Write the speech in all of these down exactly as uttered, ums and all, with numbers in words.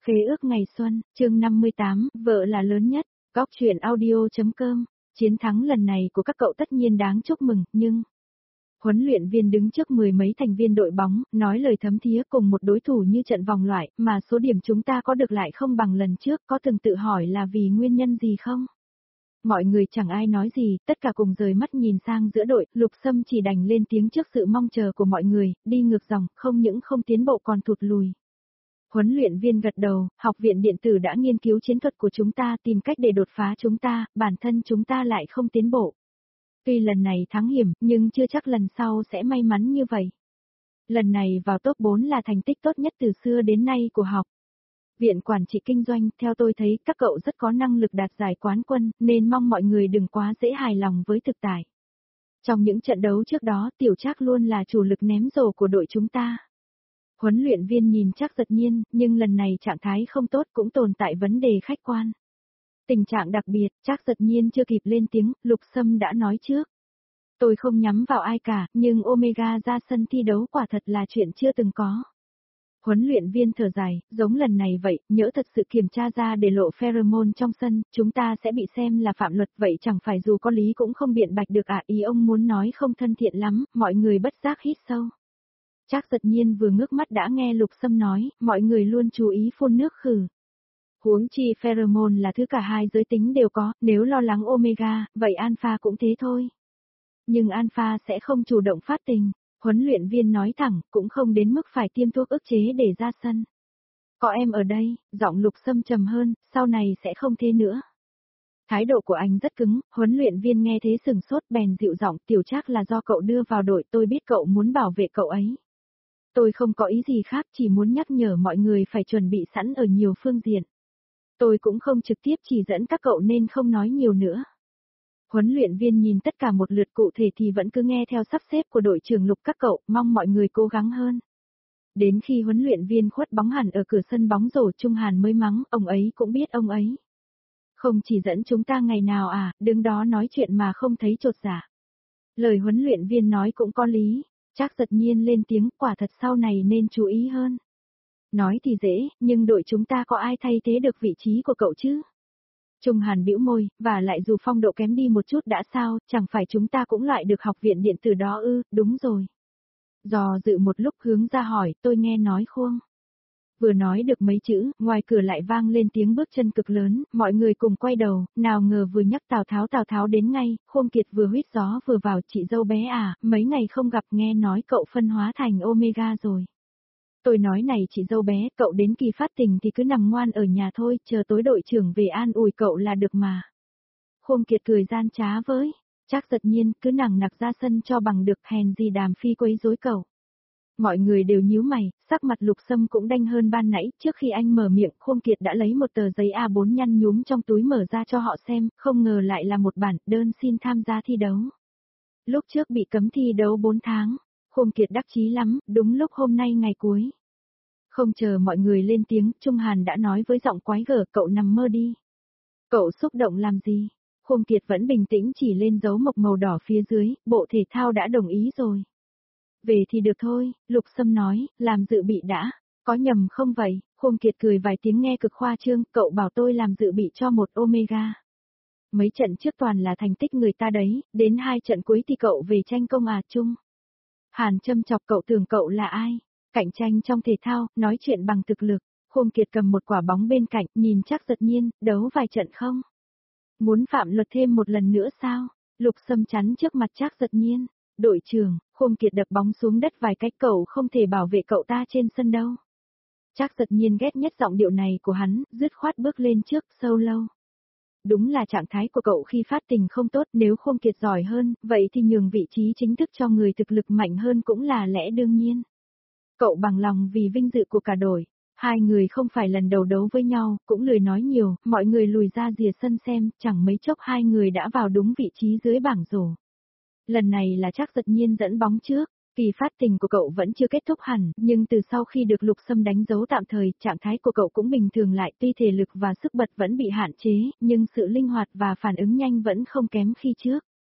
Khế ước ngày xuân, chương năm mươi tám, vợ là lớn nhất, góc truyện audio.com, chiến thắng lần này của các cậu tất nhiên đáng chúc mừng, nhưng... Huấn luyện viên đứng trước mười mấy thành viên đội bóng, nói lời thấm thía cùng một đối thủ như trận vòng loại, mà số điểm chúng ta có được lại không bằng lần trước, có từng tự hỏi là vì nguyên nhân gì không? Mọi người chẳng ai nói gì, tất cả cùng rời mắt nhìn sang giữa đội, Lục Sâm chỉ đành lên tiếng trước sự mong chờ của mọi người, đi ngược dòng, không những không tiến bộ còn thụt lùi. Huấn luyện viên gật đầu, học viện điện tử đã nghiên cứu chiến thuật của chúng ta, tìm cách để đột phá chúng ta, bản thân chúng ta lại không tiến bộ. Tuy lần này thắng hiểm, nhưng chưa chắc lần sau sẽ may mắn như vậy. Lần này vào top bốn là thành tích tốt nhất từ xưa đến nay của học viện quản trị kinh doanh, theo tôi thấy các cậu rất có năng lực đạt giải quán quân, nên mong mọi người đừng quá dễ hài lòng với thực tại. Trong những trận đấu trước đó, Tiểu Trác luôn là chủ lực ném rổ của đội chúng ta. Huấn luyện viên nhìn Trác Giật Nhiên, nhưng lần này trạng thái không tốt cũng tồn tại vấn đề khách quan. Tình trạng đặc biệt, Trác Giật Nhiên chưa kịp lên tiếng, Lục Sâm đã nói trước. Tôi không nhắm vào ai cả, nhưng Omega ra sân thi đấu quả thật là chuyện chưa từng có. Huấn luyện viên thở dài, giống lần này vậy, nhỡ thật sự kiểm tra ra để lộ pheromone trong sân, chúng ta sẽ bị xem là phạm luật, vậy chẳng phải dù có lý cũng không biện bạch được à, ý ông muốn nói không thân thiện lắm, mọi người bất giác hít sâu. Trác Giật Nhiên vừa ngước mắt đã nghe Lục Sâm nói, mọi người luôn chú ý phun nước khử. Huống chi pheromone là thứ cả hai giới tính đều có, nếu lo lắng Omega, vậy Alpha cũng thế thôi. Nhưng Alpha sẽ không chủ động phát tình, huấn luyện viên nói thẳng, cũng không đến mức phải tiêm thuốc ức chế để ra sân. Có em ở đây, giọng Lục Sâm trầm hơn, sau này sẽ không thế nữa. Thái độ của anh rất cứng, huấn luyện viên nghe thế sừng sốt bèn dịu giọng, Tiểu Trác là do cậu đưa vào đội, tôi biết cậu muốn bảo vệ cậu ấy. Tôi không có ý gì khác, chỉ muốn nhắc nhở mọi người phải chuẩn bị sẵn ở nhiều phương diện. Tôi cũng không trực tiếp chỉ dẫn các cậu nên không nói nhiều nữa. Huấn luyện viên nhìn tất cả một lượt cụ thể thì vẫn cứ nghe theo sắp xếp của đội trưởng Lục các cậu, mong mọi người cố gắng hơn. Đến khi huấn luyện viên khuất bóng hẳn ở cửa sân bóng rổ, Trung Hàn mới mắng, ông ấy cũng biết ông ấy. Không chỉ dẫn chúng ta ngày nào à, đứng đó nói chuyện mà không thấy chột dạ. Lời huấn luyện viên nói cũng có lý, Trác Giật Nhiên lên tiếng, quả thật sau này nên chú ý hơn. Nói thì dễ, nhưng đội chúng ta có ai thay thế được vị trí của cậu chứ? Trung Hàn bĩu môi, và lại dù phong độ kém đi một chút đã sao, chẳng phải chúng ta cũng loại được học viện điện tử đó ư, đúng rồi. Dò dự một lúc hướng ra hỏi, tôi nghe nói Khuông. Vừa nói được mấy chữ, ngoài cửa lại vang lên tiếng bước chân cực lớn, mọi người cùng quay đầu, nào ngờ vừa nhắc Tào Tháo Tào Tháo đến ngay, Khuông Kiệt vừa huýt gió vừa vào, chị dâu bé à, mấy ngày không gặp nghe nói cậu phân hóa thành Omega rồi. Tôi nói này chị dâu bé, cậu đến kỳ phát tình thì cứ nằm ngoan ở nhà thôi, chờ tối đội trưởng về an ủi cậu là được mà. Khuông Kiệt cười gian trá với, Trác Giật Nhiên, cứ nằng nặc ra sân cho bằng được, hèn gì Đàm Phi quấy rối cậu. Mọi người đều nhíu mày, sắc mặt Lục Sâm cũng đanh hơn ban nãy, trước khi anh mở miệng, Khuông Kiệt đã lấy một tờ giấy A bốn nhăn nhúm trong túi mở ra cho họ xem, không ngờ lại là một bản đơn xin tham gia thi đấu. Lúc trước bị cấm thi đấu bốn tháng, Khuông Kiệt đắc chí lắm, đúng lúc hôm nay ngày cuối. Không chờ mọi người lên tiếng, Trung Hàn đã nói với giọng quái gở, cậu nằm mơ đi. Cậu xúc động làm gì? Khuông Kiệt vẫn bình tĩnh chỉ lên dấu mộc màu đỏ phía dưới, bộ thể thao đã đồng ý rồi. Về thì được thôi, Lục Sâm nói, làm dự bị đã, có nhầm không vậy? Khuông Kiệt cười vài tiếng nghe cực khoa trương, cậu bảo tôi làm dự bị cho một Omega. Mấy trận trước toàn là thành tích người ta đấy, đến hai trận cuối thì cậu về tranh công à Trung. Hàn châm chọc, cậu tưởng cậu là ai? Cạnh tranh trong thể thao, nói chuyện bằng thực lực. Khuông Kiệt cầm một quả bóng bên cạnh, nhìn Trác Giật Nhiên, đấu vài trận không? Muốn phạm luật thêm một lần nữa sao? Lục Sâm chắn trước mặt Trác Giật Nhiên. Đội trưởng, Khuông Kiệt đập bóng xuống đất vài cách, cậu không thể bảo vệ cậu ta trên sân đâu. Trác Giật Nhiên ghét nhất giọng điệu này của hắn, dứt khoát bước lên trước, sâu lâu. Đúng là trạng thái của cậu khi phát tình không tốt, nếu Khuông Kiệt giỏi hơn, vậy thì nhường vị trí chính thức cho người thực lực mạnh hơn cũng là lẽ đương nhiên. Cậu bằng lòng vì vinh dự của cả đội. Hai người không phải lần đầu đấu với nhau, cũng lười nói nhiều, mọi người lùi ra rìa sân xem, chẳng mấy chốc hai người đã vào đúng vị trí dưới bảng rổ. Lần này là Trác Giật Nhiên dẫn bóng trước, kỳ phát tình của cậu vẫn chưa kết thúc hẳn, nhưng từ sau khi được Lục Sâm đánh dấu tạm thời, trạng thái của cậu cũng bình thường lại, tuy thể lực và sức bật vẫn bị hạn chế, nhưng sự linh hoạt và phản ứng nhanh vẫn không kém khi trước.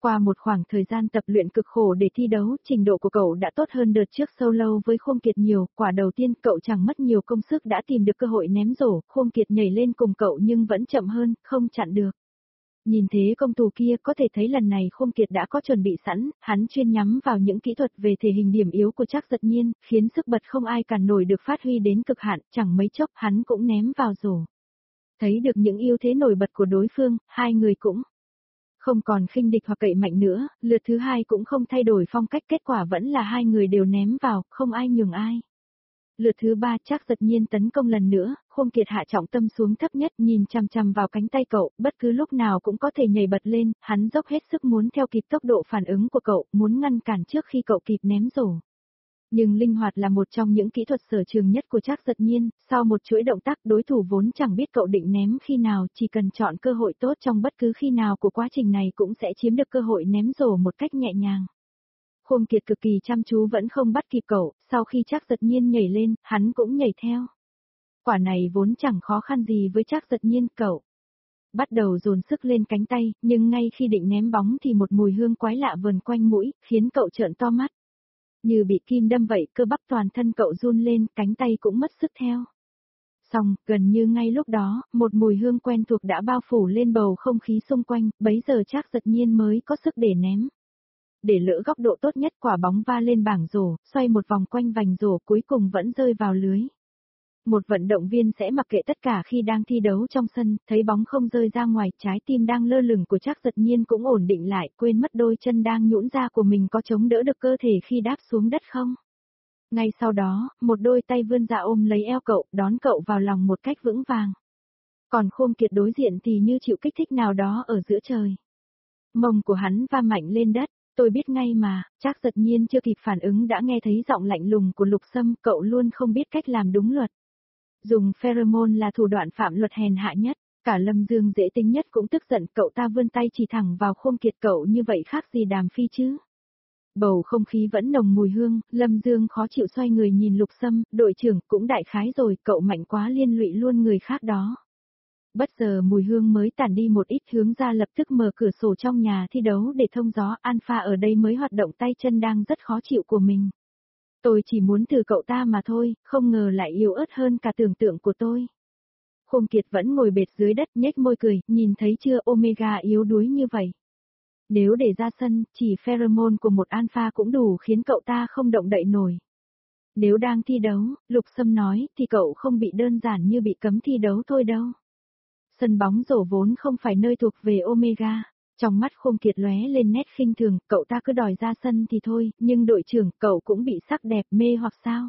Qua một khoảng thời gian tập luyện cực khổ để thi đấu, trình độ của cậu đã tốt hơn đợt trước solo với Khôn Kiệt nhiều, quả đầu tiên cậu chẳng mất nhiều công sức đã tìm được cơ hội ném rổ, Khôn Kiệt nhảy lên cùng cậu nhưng vẫn chậm hơn, không chặn được. Nhìn thế công tù kia có thể thấy lần này Khôn Kiệt đã có chuẩn bị sẵn, hắn chuyên nhắm vào những kỹ thuật về thể hình điểm yếu của Trác Giật Nhiên, khiến sức bật không ai cản nổi được phát huy đến cực hạn, chẳng mấy chốc hắn cũng ném vào rổ. Thấy được những ưu thế nổi bật của đối phương, hai người cũng không còn khinh địch hoặc cậy mạnh nữa, lượt thứ hai cũng không thay đổi phong cách, kết quả vẫn là hai người đều ném vào, không ai nhường ai. Lượt thứ ba Trác Giật Nhiên tấn công lần nữa, Khôn Kiệt hạ trọng tâm xuống thấp nhất, nhìn chằm chằm vào cánh tay cậu, bất cứ lúc nào cũng có thể nhảy bật lên, hắn dốc hết sức muốn theo kịp tốc độ phản ứng của cậu, muốn ngăn cản trước khi cậu kịp ném rổ. Nhưng linh hoạt là một trong những kỹ thuật sở trường nhất của Trác Giật Nhiên, sau một chuỗi động tác đối thủ vốn chẳng biết cậu định ném khi nào, chỉ cần chọn cơ hội tốt trong bất cứ khi nào của quá trình này cũng sẽ chiếm được cơ hội ném rổ một cách nhẹ nhàng. Khôn Kiệt cực kỳ chăm chú vẫn không bắt kịp cậu, sau khi Trác Giật Nhiên nhảy lên, hắn cũng nhảy theo. Quả này vốn chẳng khó khăn gì với Trác Giật Nhiên, cậu bắt đầu dồn sức lên cánh tay, nhưng ngay khi định ném bóng thì một mùi hương quái lạ vờn quanh mũi, khiến cậu trợn to mắt. Như bị kim đâm vậy, cơ bắp toàn thân cậu run lên, cánh tay cũng mất sức theo. Xong, gần như ngay lúc đó, một mùi hương quen thuộc đã bao phủ lên bầu không khí xung quanh, bấy giờ Trác Giật Nhiên mới có sức để ném. Để lỡ góc độ tốt nhất, quả bóng va lên bảng rổ, xoay một vòng quanh vành rổ, cuối cùng vẫn rơi vào lưới. Một vận động viên sẽ mặc kệ tất cả khi đang thi đấu trong sân, thấy bóng không rơi ra ngoài, trái tim đang lơ lửng của Trác Giật Nhiên cũng ổn định lại, quên mất đôi chân đang nhũn ra của mình có chống đỡ được cơ thể khi đáp xuống đất không. Ngay sau đó, một đôi tay vươn ra ôm lấy eo cậu, đón cậu vào lòng một cách vững vàng. Còn Khôn Kiệt đối diện thì như chịu kích thích nào đó ở giữa trời. Mông của hắn va mạnh lên đất. Tôi biết ngay mà, Trác Giật Nhiên chưa kịp phản ứng đã nghe thấy giọng lạnh lùng của Lục Sâm, cậu luôn không biết cách làm đúng luật. Dùng pheromone là thủ đoạn phạm luật hèn hạ nhất, cả Lâm Dương dễ tính nhất cũng tức giận, cậu ta vươn tay chỉ thẳng vào Khôn Kiệt, cậu như vậy khác gì Đàm Phi chứ. Bầu không khí vẫn nồng mùi hương, Lâm Dương khó chịu xoay người nhìn Lục Sâm, đội trưởng cũng đại khái rồi, cậu mạnh quá liên lụy luôn người khác đó. Bất giờ mùi hương mới tản đi một ít, hướng ra lập tức mở cửa sổ trong nhà thi đấu để thông gió, Alpha ở đây mới hoạt động tay chân đang rất khó chịu của mình. Tôi chỉ muốn thử cậu ta mà thôi, không ngờ lại yếu ớt hơn cả tưởng tượng của tôi. Khôn Kiệt vẫn ngồi bệt dưới đất nhếch môi cười, nhìn thấy chưa, Omega yếu đuối như vậy. Nếu để ra sân, chỉ pheromone của một Alpha cũng đủ khiến cậu ta không động đậy nổi. Nếu đang thi đấu, Lục Sâm nói, thì cậu không bị đơn giản như bị cấm thi đấu thôi đâu. Sân bóng rổ vốn không phải nơi thuộc về Omega. Trong mắt Khôn Kiệt lóe lên nét khinh thường, cậu ta cứ đòi ra sân thì thôi, nhưng đội trưởng, cậu cũng bị sắc đẹp mê hoặc sao?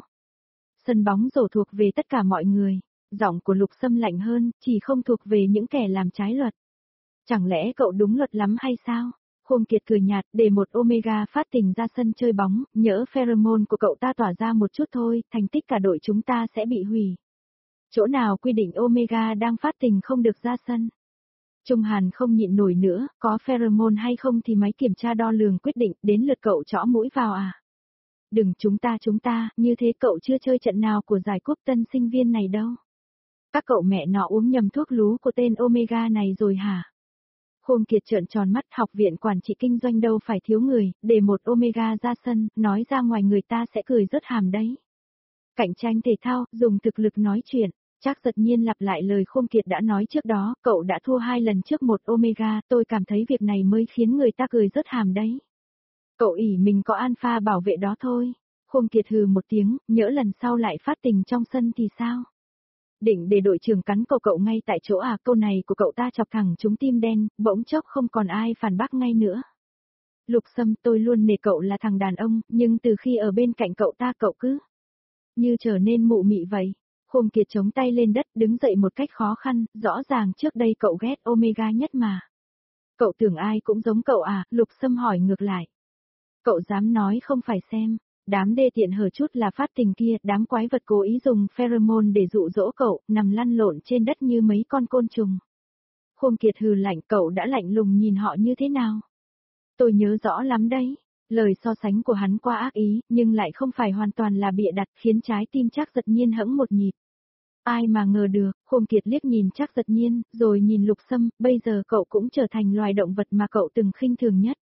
Sân bóng rổ thuộc về tất cả mọi người. Giọng của Lục Sâm lạnh hơn, chỉ không thuộc về những kẻ làm trái luật. Chẳng lẽ cậu đúng luật lắm hay sao? Khôn Kiệt cười nhạt, để một Omega phát tình ra sân chơi bóng, nhỡ pheromone của cậu ta tỏa ra một chút thôi, thành tích cả đội chúng ta sẽ bị hủy. Chỗ nào quy định Omega đang phát tình không được ra sân? Trung Hàn không nhịn nổi nữa, có pheromone hay không thì máy kiểm tra đo lường quyết định, đến lượt cậu chõ mũi vào à? Đừng chúng ta chúng ta, như thế cậu chưa chơi trận nào của giải cúp tân sinh viên này đâu. Các cậu mẹ nọ uống nhầm thuốc lú của tên Omega này rồi hả? Khôn Kiệt trợn tròn mắt, học viện quản trị kinh doanh đâu phải thiếu người, để một Omega ra sân, nói ra ngoài người ta sẽ cười rớt hàm đấy. Cạnh tranh thể thao, dùng thực lực nói chuyện. Trác Giật Nhiên lặp lại lời Khôn Kiệt đã nói trước đó, cậu đã thua hai lần trước một Omega, tôi cảm thấy việc này mới khiến người ta cười rớt hàm đấy. Cậu ỷ mình có Alpha bảo vệ đó thôi. Khôn Kiệt hừ một tiếng, nhỡ lần sau lại phát tình trong sân thì sao? Định để đội trưởng cắn cậu cậu ngay tại chỗ à? Câu này của cậu ta chọc thẳng trúng tim đen, bỗng chốc không còn ai phản bác ngay nữa. Lục Sâm, tôi luôn nể cậu là thằng đàn ông, nhưng từ khi ở bên cạnh cậu ta cậu cứ như trở nên mụ mị vậy. Khôn Kiệt chống tay lên đất, đứng dậy một cách khó khăn, rõ ràng trước đây cậu ghét Omega nhất mà. Cậu tưởng ai cũng giống cậu à? Lục Sâm hỏi ngược lại. Cậu dám nói không phải xem, đám đê tiện hở chút là phát tình kia, đám quái vật cố ý dùng pheromone để dụ dỗ cậu, nằm lăn lộn trên đất như mấy con côn trùng. Khôn Kiệt hừ lạnh, cậu đã lạnh lùng nhìn họ như thế nào? Tôi nhớ rõ lắm đấy. Lời so sánh của hắn qua ác ý, nhưng lại không phải hoàn toàn là bịa đặt, khiến trái tim Trác Giật Nhiên hẫng một nhịp. Ai mà ngờ được, Khôn Kiệt liếc nhìn Trác Giật Nhiên, rồi nhìn Lục Sâm, bây giờ cậu cũng trở thành loài động vật mà cậu từng khinh thường nhất.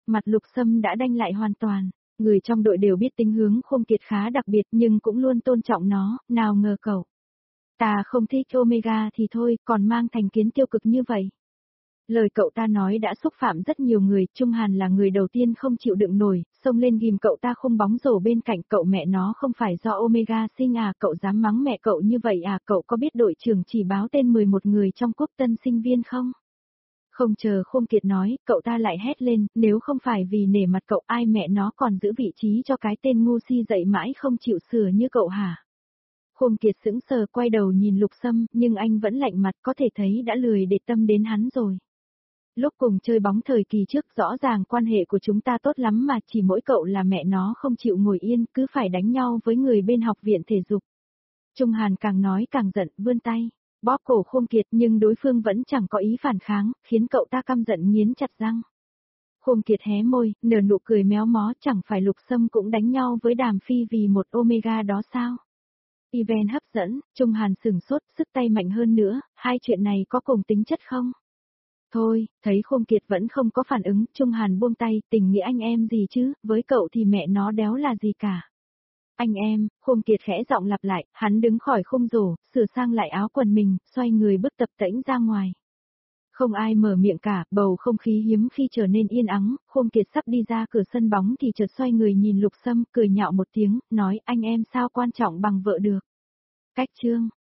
Mặt Lục Sâm đã đanh lại hoàn toàn. Người trong đội đều biết tính hướng Khôn Kiệt khá đặc biệt nhưng cũng luôn tôn trọng nó, nào ngờ cậu. Ta không thích Omega thì thôi, còn mang thành kiến tiêu cực như vậy. Lời cậu ta nói đã xúc phạm rất nhiều người, Trung Hàn là người đầu tiên không chịu đựng nổi, xông lên ghim cậu ta không bóng rổ bên cạnh cậu, mẹ nó không phải do Omega sinh à, cậu dám mắng mẹ cậu như vậy à, cậu có biết đội trưởng chỉ báo tên mười một người trong quốc tân sinh viên không? Không chờ Khôn Kiệt nói, cậu ta lại hét lên, nếu không phải vì nể mặt cậu ai mẹ nó còn giữ vị trí cho cái tên ngu si dậy mãi không chịu sửa như cậu hả? Khôn Kiệt sững sờ quay đầu nhìn Lục Sâm, nhưng anh vẫn lạnh mặt, có thể thấy đã lười để tâm đến hắn rồi. Lúc cùng chơi bóng thời kỳ trước rõ ràng quan hệ của chúng ta tốt lắm mà chỉ mỗi cậu là mẹ nó không chịu ngồi yên, cứ phải đánh nhau với người bên học viện thể dục. Trung Hàn càng nói càng giận, vươn tay, bóp cổ Khôn Kiệt nhưng đối phương vẫn chẳng có ý phản kháng, khiến cậu ta căm giận nghiến chặt răng. Khôn Kiệt hé môi, nở nụ cười méo mó, chẳng phải Lục Sâm cũng đánh nhau với Đàm Phi vì một Omega đó sao? Event hấp dẫn, Trung Hàn sửng sốt, sức tay mạnh hơn nữa, hai chuyện này có cùng tính chất không? Thôi, thấy Khôn Kiệt vẫn không có phản ứng, Trung Hàn buông tay, tình nghĩa anh em gì chứ, với cậu thì mẹ nó đéo là gì cả. Anh em, Khôn Kiệt khẽ giọng lặp lại, hắn đứng khỏi khung rổ, sửa sang lại áo quần mình, xoay người bước tập tễnh ra ngoài. Không ai mở miệng cả, bầu không khí hiếm khi trở nên yên ắng, Khôn Kiệt sắp đi ra cửa sân bóng thì chợt xoay người nhìn Lục Sâm, cười nhạo một tiếng, nói anh em sao quan trọng bằng vợ được. Cách chương.